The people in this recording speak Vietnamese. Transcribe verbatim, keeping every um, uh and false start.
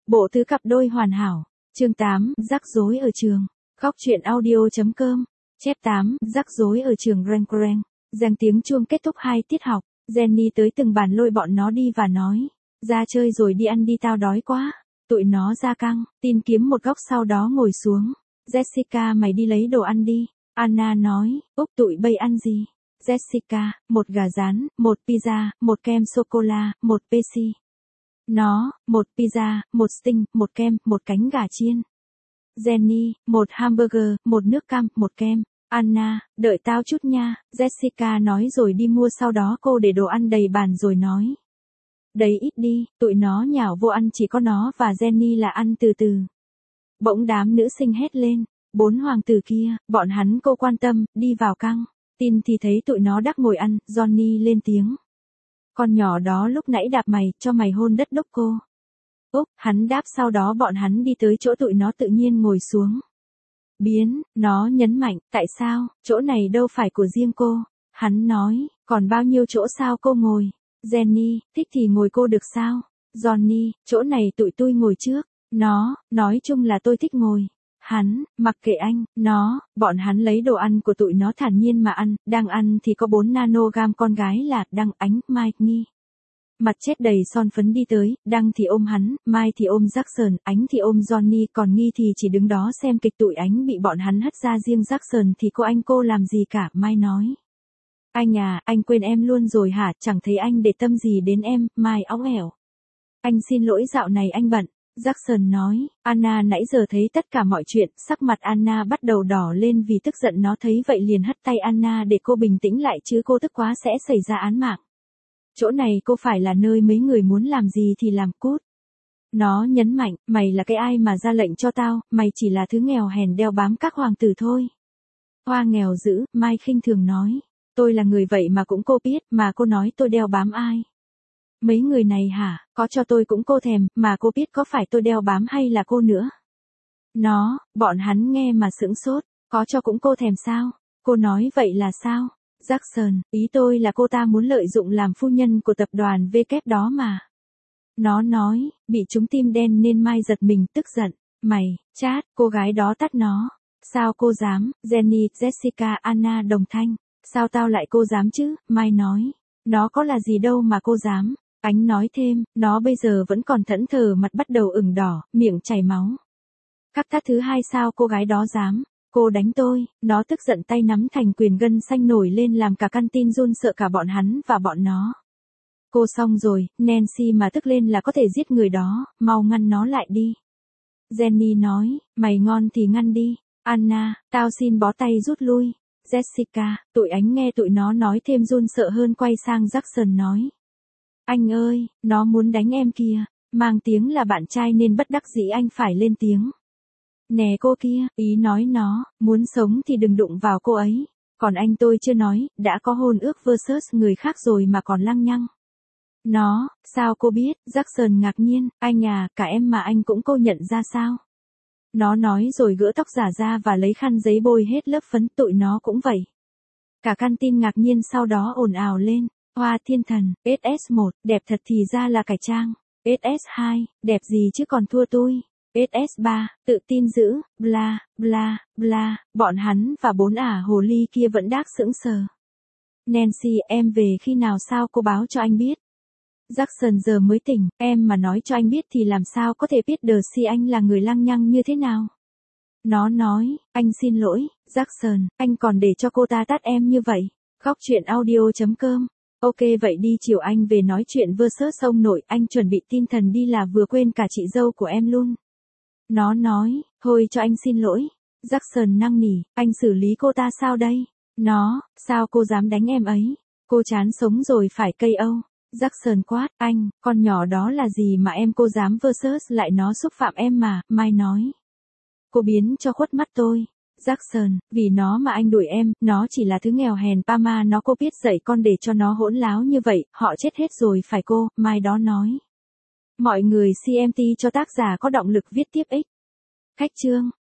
Bộ tứ cặp đôi hoàn hảo. Chương tám, rắc rối ở trường. Khóc chuyện audio.com. Chép tám, rắc rối ở trường Reng Reng. Giang tiếng chuông kết thúc hai tiết học. Jenny tới từng bàn lôi bọn nó đi và nói. Ra chơi rồi đi ăn đi, tao đói quá. Tụi nó ra căng, tin kiếm một góc sau đó ngồi xuống. Jessica, mày đi lấy đồ ăn đi. Anna nói. Úc, tụi bay ăn gì? Jessica, một gà rán, một pizza, một kem sô-cô-la, một pepsi. Nó, một pizza, một sting, một kem, một cánh gà chiên. Jenny, một hamburger, một nước cam, một kem. Anna, đợi tao chút nha, Jessica nói rồi đi mua, sau đó cô để đồ ăn đầy bàn rồi nói. Đấy ít đi, tụi nó nhào vô ăn, chỉ có nó và Jenny là ăn từ từ. Bỗng đám nữ sinh hét lên, bốn hoàng tử kia, bọn hắn cô quan tâm, đi vào căng. Tin thì thấy tụi nó đắc ngồi ăn, Johnny lên tiếng. Con nhỏ đó lúc nãy đạp mày, cho mày hôn đất đốc cô. Úc, hắn đáp, sau đó bọn hắn đi tới chỗ tụi nó tự nhiên ngồi xuống. Biến, nó nhấn mạnh, tại sao, chỗ này đâu phải của riêng cô. Hắn nói, còn bao nhiêu chỗ sao cô ngồi. Jenny, thích thì ngồi cô được sao. Johnny, chỗ này tụi tôi ngồi trước. Nó, nói chung là tôi thích ngồi. Hắn, mặc kệ anh, nó, bọn hắn lấy đồ ăn của tụi nó thản nhiên mà ăn, đang ăn thì có bốn nanogam con gái là Đăng, Ánh, Mai, Nghi. Mặt chết đầy son phấn đi tới, Đăng thì ôm hắn, Mai thì ôm Jackson, Ánh thì ôm Johnny, còn Nghi thì chỉ đứng đó xem kịch. Tụi Ánh bị bọn hắn hất ra, riêng Jackson thì cô anh cô làm gì cả. Mai nói. Anh à, anh quên em luôn rồi hả, chẳng thấy anh để tâm gì đến em. Mai óng ẻo. Anh xin lỗi, dạo này anh bận. Jackson nói. Anna nãy giờ thấy tất cả mọi chuyện, sắc mặt Anna bắt đầu đỏ lên vì tức giận, nó thấy vậy liền hất tay Anna để cô bình tĩnh lại, chứ cô tức quá sẽ xảy ra án mạng. Chỗ này cô phải là nơi mấy người muốn làm gì thì làm, cút. Nó nhấn mạnh, mày là cái ai mà ra lệnh cho tao, mày chỉ là thứ nghèo hèn đeo bám các hoàng tử thôi. Hoa nghèo dữ, Mai khinh thường nói. Tôi là người vậy mà cũng cô biết, mà cô nói tôi đeo bám ai. Mấy người này hả, có cho tôi cũng cô thèm, mà cô biết có phải tôi đeo bám hay là cô nữa. Nó, bọn hắn nghe mà sững sốt, có cho cũng cô thèm sao, cô nói vậy là sao? Jackson, ý tôi là cô ta muốn lợi dụng làm phu nhân của tập đoàn V kép đó mà. Nó nói, bị trúng tim đen nên Mai giật mình tức giận, mày, chát, cô gái đó tắt nó. Sao cô dám, Jenny, Jessica, Anna đồng thanh, sao tao lại cô dám chứ, Mai nói, nó có là gì đâu mà cô dám. Ánh nói thêm, nó bây giờ vẫn còn thẫn thờ, mặt bắt đầu ửng đỏ, miệng chảy máu. Các thắt thứ hai, sao cô gái đó dám, cô đánh tôi, nó tức giận tay nắm thành quyền, gân xanh nổi lên làm cả căn tin run sợ cả bọn hắn và bọn nó. Cô xong rồi, Nancy mà tức lên là có thể giết người đó, mau ngăn nó lại đi. Jenny nói, mày ngon thì ngăn đi. Anna, tao xin bó tay rút lui. Jessica, tụi Ánh nghe tụi nó nói thêm run sợ hơn, quay sang Jackson nói. Anh ơi, nó muốn đánh em kìa, mang tiếng là bạn trai nên bất đắc dĩ anh phải lên tiếng. Nè cô kia, ý nói nó, muốn sống thì đừng đụng vào cô ấy, còn anh tôi chưa nói, đã có hôn ước versus người khác rồi mà còn lăng nhăng. Nó, sao cô biết, Jackson ngạc nhiên, anh à, cả em mà anh cũng cô nhận ra sao? Nó nói rồi gỡ tóc giả ra và lấy khăn giấy bôi hết lớp phấn, tụi nó cũng vậy. Cả căn tin ngạc nhiên, sau đó ồn ào lên. Hoa thiên thần, ét ét một, đẹp thật thì ra là cải trang. ét ét hai, đẹp gì chứ còn thua tôi. ét ét ba, tự tin dữ, bla, bla, bla, bọn hắn và bốn ả hồ ly kia vẫn đác sững sờ. Nancy, em về khi nào, sao cô báo cho anh biết? Jackson giờ mới tỉnh, em mà nói cho anh biết thì làm sao có thể biết được si anh là người lăng nhăng như thế nào. Nó nói, anh xin lỗi, Jackson, anh còn để cho cô ta tát em như vậy. Khóc chuyện audio.com. Ok vậy đi, chiều anh về nói chuyện versus ông nội, anh chuẩn bị tinh thần đi là vừa quên cả chị dâu của em luôn. Nó nói, thôi cho anh xin lỗi. Jackson năn nỉ, anh xử lý cô ta sao đây? Nó, sao cô dám đánh em ấy? Cô chán sống rồi phải cây âu. Jackson quát, anh, con nhỏ đó là gì mà em cô dám versus lại, nó xúc phạm em mà. Mai nói. Cô biến cho khuất mắt tôi. Jackson, vì nó mà anh đuổi em, nó chỉ là thứ nghèo hèn Pama, nó cô biết dạy con để cho nó hỗn láo như vậy, họ chết hết rồi phải cô, Mai đó nói. Mọi người xê em tê cho tác giả có động lực viết tiếp ích. Khách chương.